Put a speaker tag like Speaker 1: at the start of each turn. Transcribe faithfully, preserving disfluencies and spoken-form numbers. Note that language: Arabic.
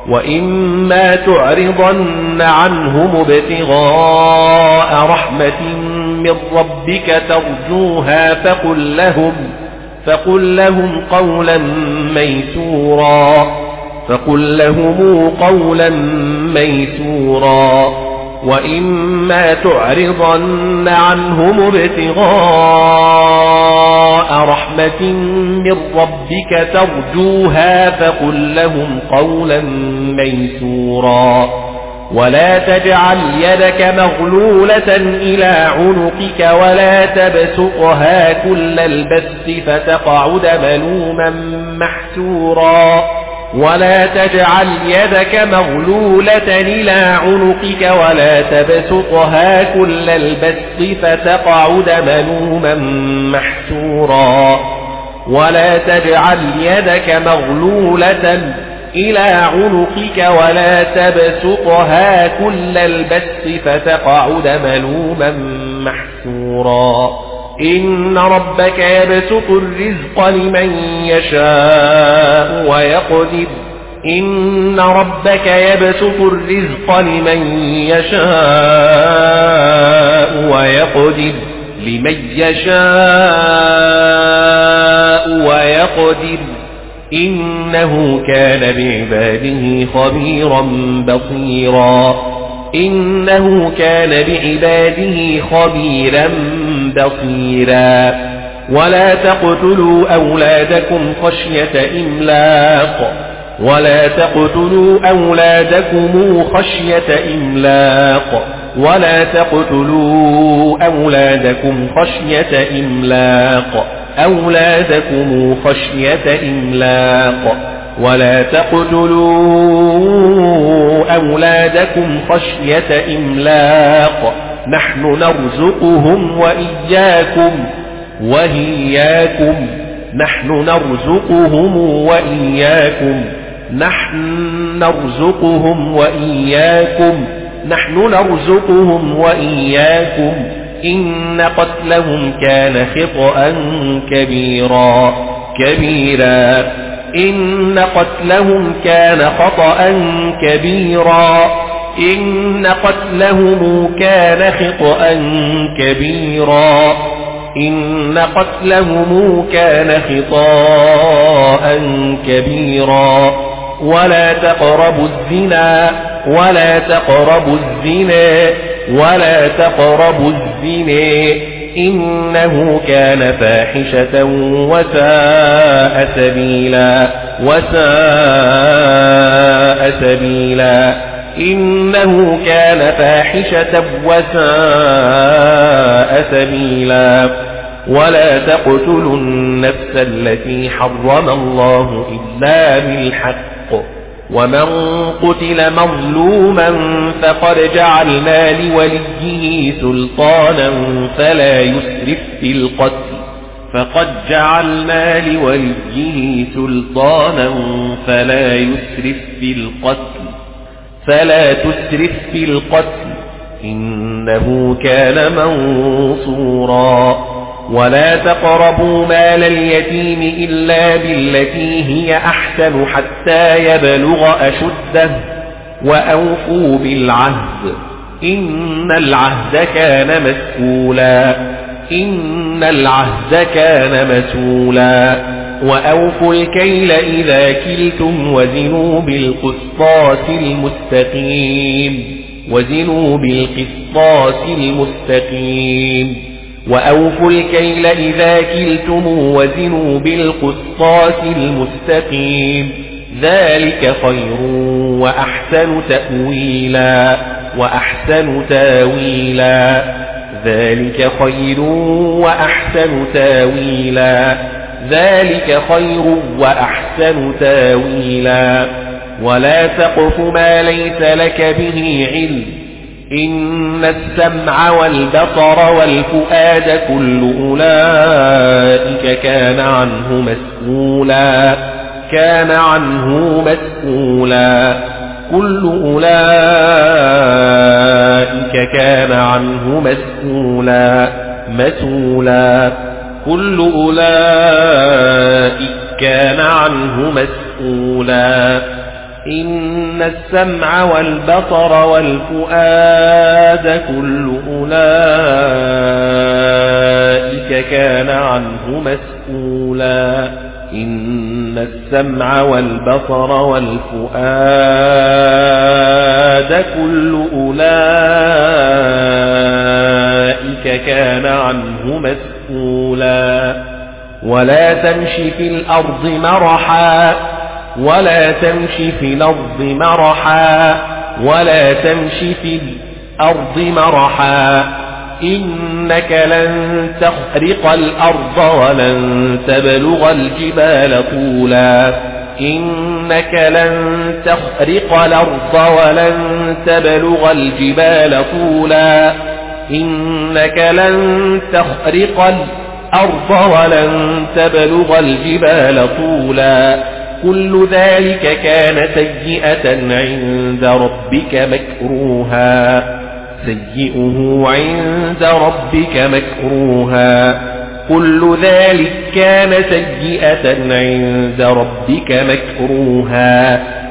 Speaker 1: وإما تعرضن عنهم ابتغاء رحمة من ربك ترجوها فقل لهم فقل لهم قولا ميسورا فقل لهم قولا ميسورا وإما تعرضن عنهم ابتغاء رحمة من ربك ترجوها فقل لهم قولا ميسورا ولا تجعل يدك مغلولة إلى عنقك ولا تبسطها كل البسط فتقعد ملوما محسورا ولا تجعل يدك مغلولة إلى عنقك ولا تبسطها كل البسط فتقعد ملوما محسورا ولا تجعل يدك مغلولة إلى عنقك ولا تبسطها كل البسط فتقعد ملوما محسورا إن ربك يبسط الرزق لمن يشاء ويقدر إن ربك يبسط الرزق لمن يشاء ويقدر لمن يشاء ويقدر إنه كان بعباده خبيرا بصيرا إنه كان بعباده خبيرا بصيرا ولا تقتلوا أولادكم خشية إملاق ولا تقتلوا أولادكم خشية إملاق ولا تقتلوا أولادكم خشية إملاق أولادكم خشية إملاق ولا تقتلوا أولادكم خشية إملاق نحن نرزقهم وإياكم وإياكم نحن نرزقهم وإياكم نحن نرزقهم وإياكم نحن نرزقهم وإياكم إن قتلهم كان خطأ كبيرا كبيرا إن قتلهم كان خطأ كبيرا إن قتلهم كان خطأ كبيرا إن قتلهم كان خطأ كبيرا ولا تقربوا الزنا ولا تقربوا الزنا ولا تقربوا الزنا إنه كان فاحشة وساء سبيلا وساء سبيلا إنه كان فاحشة وساء سبيلا ولا تقتلوا النفس التي حرم الله إلا بالحق ومن قتل مظلوما فقد جعلنا لوليه سلطانا فلا يسرف في القتل فقد جعلنا لوليه سلطانا فلا يسرف في القتل فلا تسرف في القتل إنه كان منصورا ولا تقربوا مال اليتيم إلا بالتي هي أحسن حتى يبلغ أشده وأوفوا بالعهد إن العهد كان مسؤولا إن العهد كان مسؤولا وأوفوا الكيل إذا كلتم وزنوا بالقسطاس المستقيم وزنوا بالقسطاس المستقيم وأوفوا الكيل إذا كلتم وزنوا بالقسطاس المستقيم ذلك خير وأحسن تأويلا وأحسن تاويلا ذلك خير وأحسن تاويلا ذلك خير وأحسن تاويلا ولا تقف ما ليس لك به علم إن السمع والبصر والفؤاد كل أولئك كان عنه مسؤولا كان عنه مسؤولا كل أولئك كان عنه مسؤولا مسؤولا كل أولئك كان عنه مسؤولا إن السمع والبصر والفؤاد كل أولئك كان عنه مسؤولا إن السمع والبصر والفؤاد كل أولئك كان عنه مسؤولا ولا تمش في الأرض مرحا ولا تمش في الأرض مرحا ولا تمش في الأرض مرحا إنك لن تخرق الأرض ولن تبلغ الجبال طولا إنك لن تخرق الأرض ولن تبلغ الجبال طولا إنك لن تخرق الأرض ولن تبلغ الجبال طولا كل ذلك كان سيئة عند ربك مكروها سيئه عند ربك مكروها كل ذلك كان سيئة عند ربك مكروها